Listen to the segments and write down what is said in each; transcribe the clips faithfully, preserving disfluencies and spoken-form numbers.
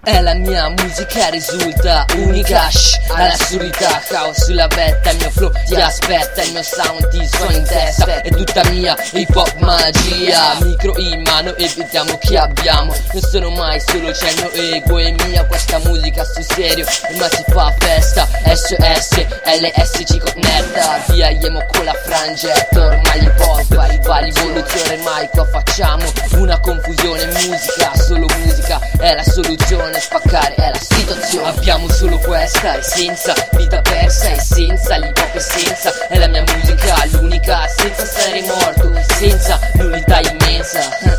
È la mia musica, risulta unica, shh, all'assurdità, caos sulla vetta, il mio flow ti aspetta, il mio sound ti suona in testa, è tutta mia hip hop magia, micro in mano e vediamo chi abbiamo, non sono mai solo, c'è il mio ego e mia, questa musica sul serio, ma si fa festa, S O S, L S ci connetta, via Iemo con la frangetta, ormai l'hip hop va rivoluzione, mai qua facciamo una confusione, musica, solo musica, è la soluzione, spaccare è la situazione. Abbiamo solo questa essenza, vita persa, essenza, l'hip hop essenza, è la mia musica, l'unica, senza stare morto, senza nullità immensa.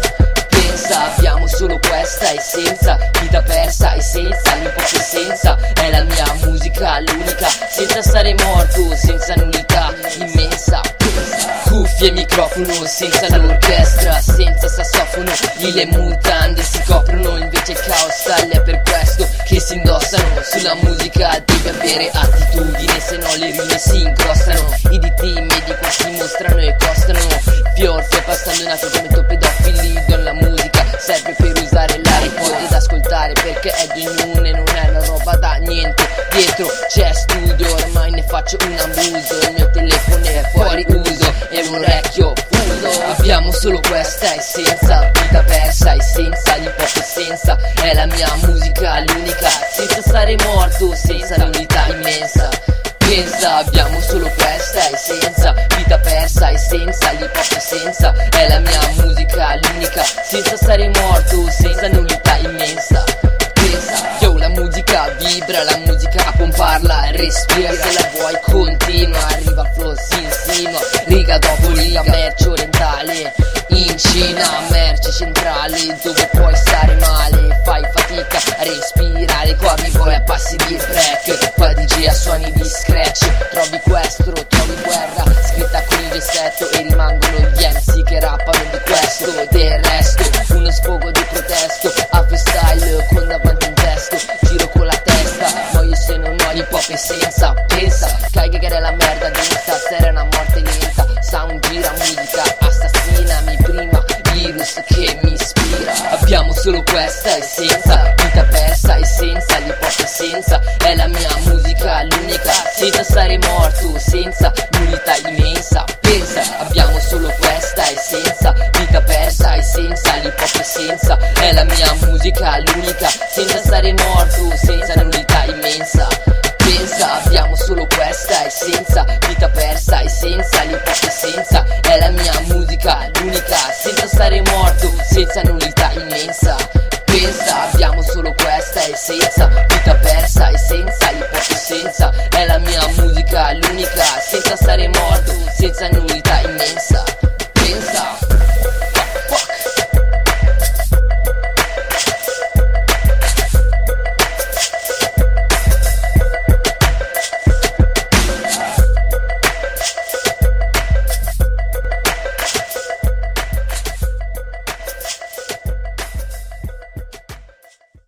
Pensa, abbiamo solo questa essenza, vita persa, essenza, l'hip hop essenza, è la mia musica, l'unica, senza stare morto, senza nullità immensa. Cuffie e microfono, senza l'orchestra, senza sassofono, lì le mutande si coprono, invece il caos stalle, è per questo che si indossano, sulla musica devi avere attitudine, se no le rime si incrostano, i diti medico si mostrano e costano, Fiorfe passando nato come pedofili, don la musica serve per usare l'iPod ed ascoltare, perché è di ognuno e non è una roba da niente, dietro c'è studio, ormai ne faccio un abuso, il mio telefono è fuori uso e un orecchio fuso. Abbiamo solo questa essenza, vita persa, essenza, l'hip hop essenza, è la mia musica, l'unica, senza stare morto, senza l'unità immensa. Pensa, abbiamo solo questa essenza, vita persa, essenza, l'hip hop essenza, è la mia musica, l'unica, senza stare morto, senza nullità immensa. Pensa, yo, la musica vibra, la musica a pomparla, respira, se la vuoi continua, arriva il flow, si insinua, riga dopo riga, merce orientale, in Cina, merce centrale, dove puoi stare male, fai fatica a respirare, qua vivo e a passi di break, qua D J a suoni di scratch, trovi questo, trovi guerra, scritta con il gessetto e rimangono gli M C che rappano di questo, del resto, uno sfogo di protesto, a freestyle con davanti un testo, giro con la testa, muoio se non ho l'hip hop essenza, pensa, cagare la merda densa, stare una morte lenta, sound gira, musica assassina, mi prima, virus che mi ispira. Abbiamo solo questa essenza, vita persa, essenza, l'hip hop essenza, è la mia musica, l'unica, senza stare morto, senza nullità immensa. Pensa, abbiamo solo questa essenza, vita persa, essenza, l'hip hop essenza, è la mia musica, l'unica, senza stare morto, senza nullità immensa. Pensa, abbiamo solo questa essenza, vita persa, essenza, l'hip hop essenza, è la mia musica, l'unica,